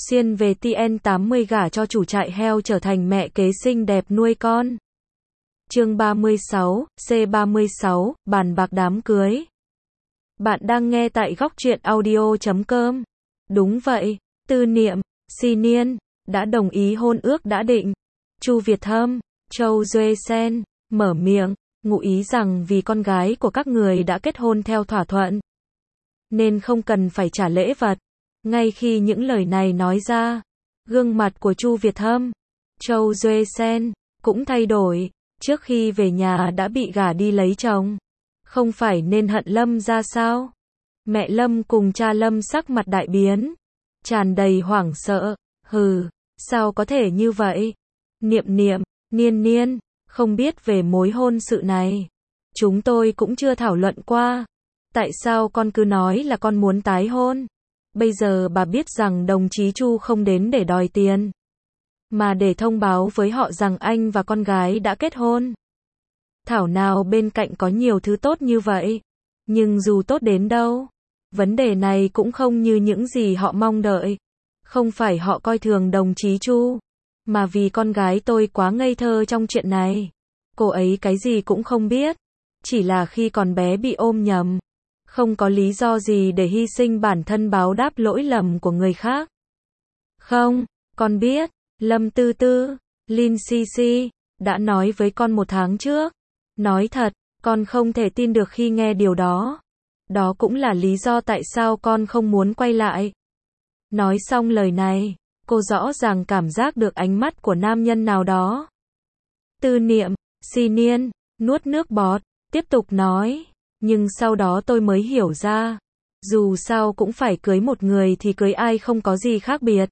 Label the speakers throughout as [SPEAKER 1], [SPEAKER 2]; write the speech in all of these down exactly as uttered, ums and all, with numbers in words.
[SPEAKER 1] Xuyên về T N tám mươi gả cho chủ trại heo trở thành mẹ kế xinh đẹp nuôi con. Chương ba mươi sáu, C ba mươi sáu, bàn bạc đám cưới. Bạn đang nghe tại góc truyện audio chấm com. Đúng vậy, Tư Niệm, Si Niên đã đồng ý hôn ước đã định. Chu Việt Thâm, Châu Duê Sen mở miệng, ngụ ý rằng vì con gái của các người đã kết hôn theo thỏa thuận, nên không cần phải trả lễ vật. Ngay khi những lời này nói ra, gương mặt của Chu Việt Thâm, Châu Duê Sen cũng thay đổi. Trước khi về nhà đã bị gả đi lấy chồng, không phải nên hận Lâm ra sao? Mẹ Lâm cùng cha Lâm sắc mặt đại biến, tràn đầy hoảng sợ. Hừ, sao có thể như vậy? Niệm Niệm, Niên Niên, không biết về mối hôn sự này. Chúng tôi cũng chưa thảo luận qua. Tại sao con cứ nói là con muốn tái hôn? Bây giờ bà biết rằng đồng chí Chu không đến để đòi tiền, mà để thông báo với họ rằng anh và con gái đã kết hôn. Thảo nào bên cạnh có nhiều thứ tốt như vậy. Nhưng dù tốt đến đâu, vấn đề này cũng không như những gì họ mong đợi. Không phải họ coi thường đồng chí Chu, mà vì con gái tôi quá ngây thơ trong chuyện này. Cô ấy cái gì cũng không biết, chỉ là khi còn bé bị ôm nhầm, không có lý do gì để hy sinh bản thân báo đáp lỗi lầm của người khác. Không, con biết, Lâm Tư Tư, Lin Si Si đã nói với con một tháng trước. Nói thật, con không thể tin được khi nghe điều đó. Đó cũng là lý do tại sao con không muốn quay lại. Nói xong lời này, cô rõ ràng cảm giác được ánh mắt của nam nhân nào đó. Tư Niệm, Si Niên nuốt nước bọt, tiếp tục nói, nhưng sau đó tôi mới hiểu ra, dù sao cũng phải cưới một người thì cưới ai không có gì khác biệt.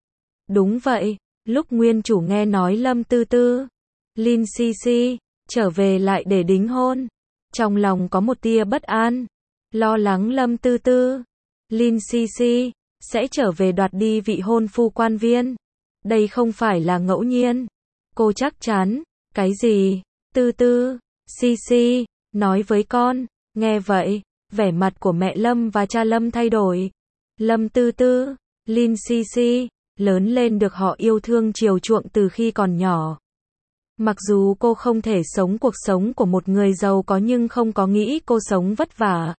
[SPEAKER 1] Đúng vậy, lúc nguyên chủ nghe nói Lâm Tư Tư, Lin Si Si trở về lại để đính hôn, trong lòng có một tia bất an, lo lắng Lâm Tư Tư, Lin Si Si sẽ trở về đoạt đi vị hôn phu quan viên. Đây không phải là ngẫu nhiên. Cô chắc chắn. Cái gì? Tư Tư, Si Si nói với con. Nghe vậy, vẻ mặt của mẹ Lâm và cha Lâm thay đổi. Lâm Tư Tư, Lin Si Si lớn lên được họ yêu thương chiều chuộng từ khi còn nhỏ. Mặc dù cô không thể sống cuộc sống của một người giàu có nhưng không có nghĩ cô sống vất vả.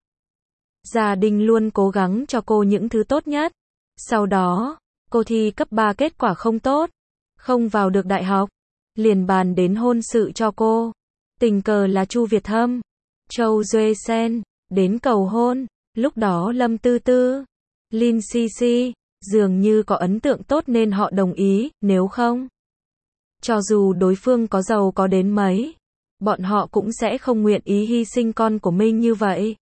[SPEAKER 1] Gia đình luôn cố gắng cho cô những thứ tốt nhất. Sau đó, cô thi cấp ba kết quả không tốt, không vào được đại học, liền bàn đến hôn sự cho cô. Tình cờ là Chu Việt Thâm, Châu Duê Sen đến cầu hôn. Lúc đó Lâm Tư Tư, Lin Si Si dường như có ấn tượng tốt nên họ đồng ý. Nếu không, cho dù đối phương có giàu có đến mấy, bọn họ cũng sẽ không nguyện ý hy sinh con của mình như vậy.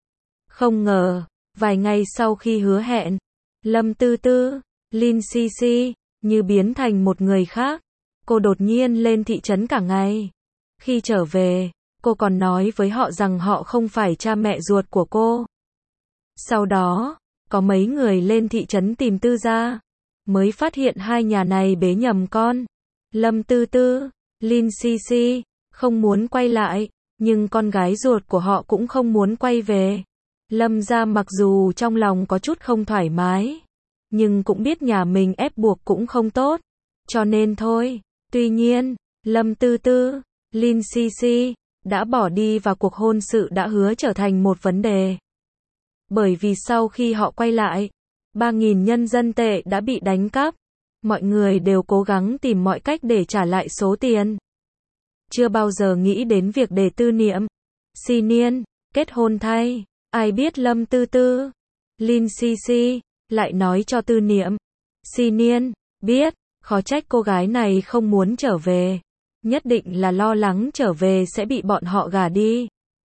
[SPEAKER 1] Không ngờ, vài ngày sau khi hứa hẹn, Lâm Tư Tư, Lin Si Si như biến thành một người khác. Cô đột nhiên lên thị trấn cả ngày. Khi trở về, cô còn nói với họ rằng họ không phải cha mẹ ruột của cô. Sau đó, có mấy người lên thị trấn tìm Tư gia, mới phát hiện hai nhà này bế nhầm con. Lâm Tư Tư, Lin Si Si không muốn quay lại, nhưng con gái ruột của họ cũng không muốn quay về. Lâm gia mặc dù trong lòng có chút không thoải mái, nhưng cũng biết nhà mình ép buộc cũng không tốt, cho nên thôi. Tuy nhiên, Lâm Tư Tư, Lin Si Si đã bỏ đi và cuộc hôn sự đã hứa trở thành một vấn đề. Bởi vì sau khi họ quay lại, ba nghìn nhân dân tệ đã bị đánh cắp. Mọi người đều cố gắng tìm mọi cách để trả lại số tiền. Chưa bao giờ nghĩ đến việc để Tư Niệm, Si Niên kết hôn thay. Ai biết Lâm Tư Tư, Lin Si Si lại nói cho Tư Niệm, Si Niên biết. Khó trách cô gái này không muốn trở về. Nhất định là lo lắng trở về sẽ bị bọn họ gả đi.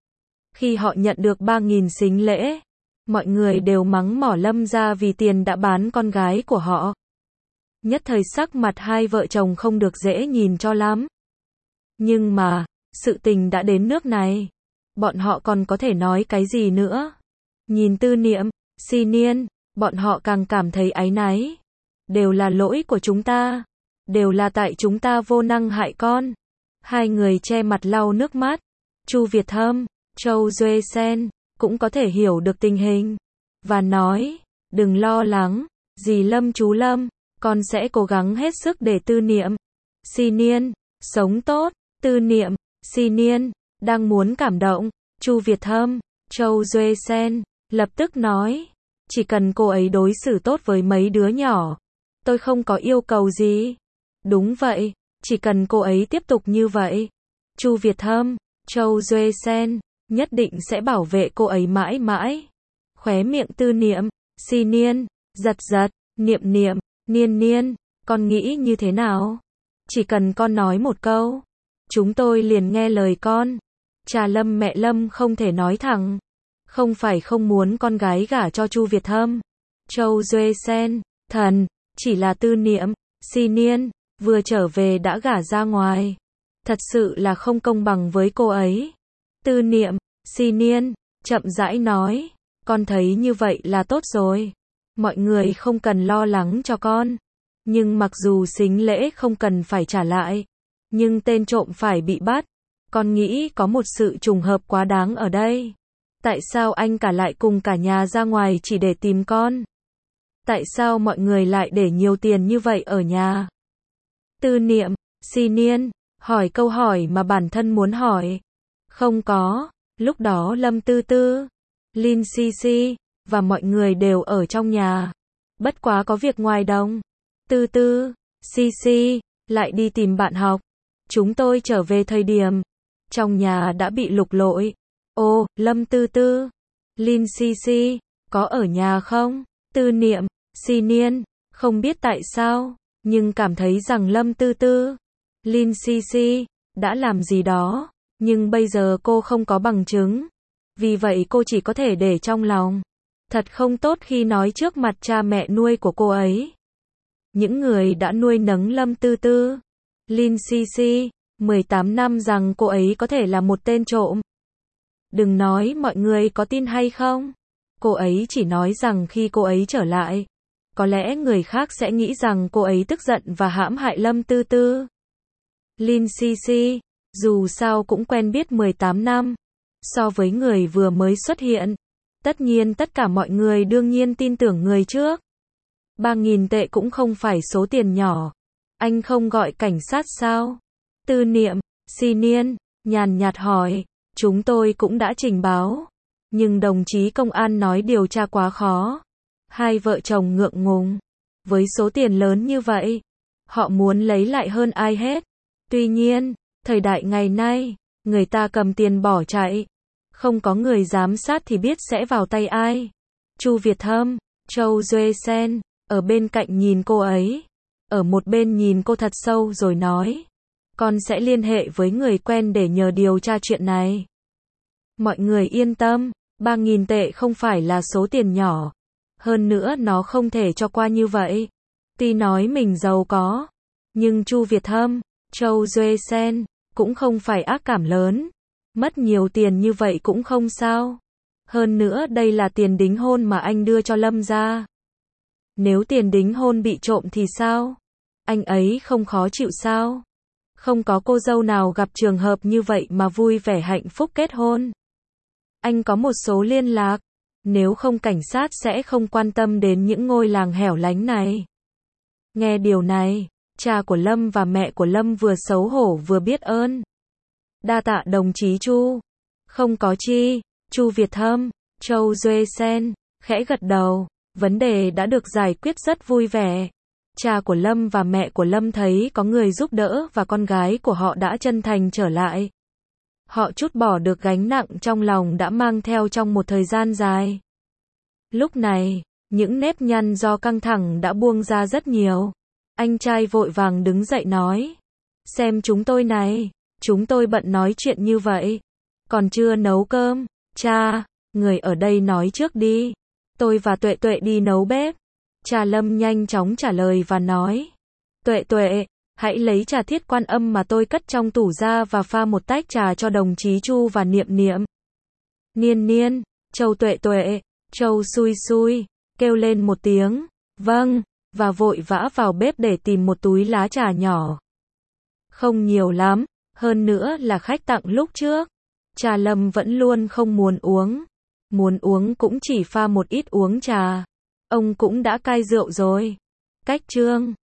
[SPEAKER 1] Khi họ nhận được ba nghìn sính lễ, mọi người đều mắng mỏ Lâm gia vì tiền đã bán con gái của họ. Nhất thời sắc mặt hai vợ chồng không được dễ nhìn cho lắm. Nhưng mà, sự tình đã đến nước này, bọn họ còn có thể nói cái gì nữa. Nhìn Tư Niệm, Si Niên, bọn họ càng cảm thấy áy náy. Đều là lỗi của chúng ta. Đều là tại chúng ta vô năng hại con. Hai người che mặt lau nước mắt. Chu Việt Thâm, Châu Duê Sen cũng có thể hiểu được tình hình, và nói, đừng lo lắng, dì Lâm chú Lâm con sẽ cố gắng hết sức để Tư Niệm, Si Niên, sống tốt. Tư Niệm, Si Niên, đang muốn cảm động. Chu Việt Hâm, Châu Duệ Sen, lập tức nói. Chỉ cần cô ấy đối xử tốt với mấy đứa nhỏ. Tôi không có yêu cầu gì. Đúng vậy, chỉ cần cô ấy tiếp tục như vậy. Chu Việt Hâm, Châu Duệ Sen, nhất định sẽ bảo vệ cô ấy mãi mãi. Khóe miệng Tư Niệm, Si Niên, giật giật. Niệm Niệm, Niên Niên, con nghĩ như thế nào? Chỉ cần con nói một câu, chúng tôi liền nghe lời con. Cha Lâm mẹ Lâm không thể nói thẳng. Không phải không muốn con gái gả cho Chu Việt Hâm. Châu Duệ Sen, thần, chỉ là Tư Niệm, Si Niên, vừa trở về đã gả ra ngoài. Thật sự là không công bằng với cô ấy. Tư Niệm, Si Niên, chậm rãi nói. Con thấy như vậy là tốt rồi. Mọi người không cần lo lắng cho con. Nhưng mặc dù sính lễ không cần phải trả lại, nhưng tên trộm phải bị bắt. Con nghĩ có một sự trùng hợp quá đáng ở đây. Tại sao anh cả lại cùng cả nhà ra ngoài chỉ để tìm con? Tại sao mọi người lại để nhiều tiền như vậy ở nhà? Tư Niệm, Si Niên, hỏi câu hỏi mà bản thân muốn hỏi. Không có, lúc đó Lâm Tư Tư, Lin Si Si, và mọi người đều ở trong nhà. Bất quá có việc ngoài đồng. Tư Tư, Si Si, lại đi tìm bạn học. Chúng tôi trở về thời điểm, trong nhà đã bị lục lội. Ô, Lâm Tư Tư, Lin Si Si, có ở nhà không? Tư Niệm, Si Niên, không biết tại sao, nhưng cảm thấy rằng Lâm Tư Tư, Lin Si Si, đã làm gì đó, nhưng bây giờ cô không có bằng chứng. Vì vậy cô chỉ có thể để trong lòng. Thật không tốt khi nói trước mặt cha mẹ nuôi của cô ấy. Những người đã nuôi nấng Lâm Tư Tư, Lin Si Si, mười tám năm rằng cô ấy có thể là một tên trộm. Đừng nói mọi người có tin hay không. Cô ấy chỉ nói rằng khi cô ấy trở lại, có lẽ người khác sẽ nghĩ rằng cô ấy tức giận và hãm hại Lâm Tư Tư. Lin Si Si, dù sao cũng quen biết mười tám năm. So với người vừa mới xuất hiện, tất nhiên tất cả mọi người đương nhiên tin tưởng người trước. Ba nghìn tệ cũng không phải số tiền nhỏ. Anh không gọi cảnh sát sao? Tư Niệm, Si Niên, nhàn nhạt hỏi. Chúng tôi cũng đã trình báo. Nhưng đồng chí công an nói điều tra quá khó. Hai vợ chồng ngượng ngùng. Với số tiền lớn như vậy, họ muốn lấy lại hơn ai hết. Tuy nhiên, thời đại ngày nay, người ta cầm tiền bỏ chạy. Không có người giám sát thì biết sẽ vào tay ai. Chu Việt Hâm, Châu Duệ Sen, ở bên cạnh nhìn cô ấy. Ở một bên nhìn cô thật sâu rồi nói. Con sẽ liên hệ với người quen để nhờ điều tra chuyện này. Mọi người yên tâm, ba nghìn tệ không phải là số tiền nhỏ. Hơn nữa nó không thể cho qua như vậy. Tuy nói mình giàu có, nhưng Chu Việt Hâm, Châu Duệ Sen, cũng không phải ác cảm lớn. Mất nhiều tiền như vậy cũng không sao. Hơn nữa đây là tiền đính hôn mà anh đưa cho Lâm ra. Nếu tiền đính hôn bị trộm thì sao? Anh ấy không khó chịu sao? Không có cô dâu nào gặp trường hợp như vậy mà vui vẻ hạnh phúc kết hôn. Anh có một số liên lạc. Nếu không cảnh sát sẽ không quan tâm đến những ngôi làng hẻo lánh này. Nghe điều này, cha của Lâm và mẹ của Lâm vừa xấu hổ vừa biết ơn. Đa tạ đồng chí Chu. Không có chi. Chu Việt Hâm, Châu Duệ Sen, khẽ gật đầu. Vấn đề đã được giải quyết rất vui vẻ. Cha của Lâm và mẹ của Lâm thấy có người giúp đỡ và con gái của họ đã chân thành trở lại. Họ trút bỏ được gánh nặng trong lòng đã mang theo trong một thời gian dài. Lúc này, những nếp nhăn do căng thẳng đã buông ra rất nhiều. Anh trai vội vàng đứng dậy nói. Xem chúng tôi này, chúng tôi bận nói chuyện như vậy. Còn chưa nấu cơm. Cha, người ở đây nói trước đi. Tôi và Tuệ Tuệ đi nấu bếp. Cha Lâm nhanh chóng trả lời và nói. Tuệ Tuệ, hãy lấy trà thiết quan âm mà tôi cất trong tủ ra và pha một tách trà cho đồng chí Chu và Niệm Niệm. Niên Niên, Châu Tuệ Tuệ, Châu Xui Xui, kêu lên một tiếng. Vâng, và vội vã vào bếp để tìm một túi lá trà nhỏ. Không nhiều lắm, hơn nữa là khách tặng lúc trước. Cha Lâm vẫn luôn không muốn uống. Muốn uống cũng chỉ pha một ít uống trà. Ông cũng đã cai rượu rồi. Cách chương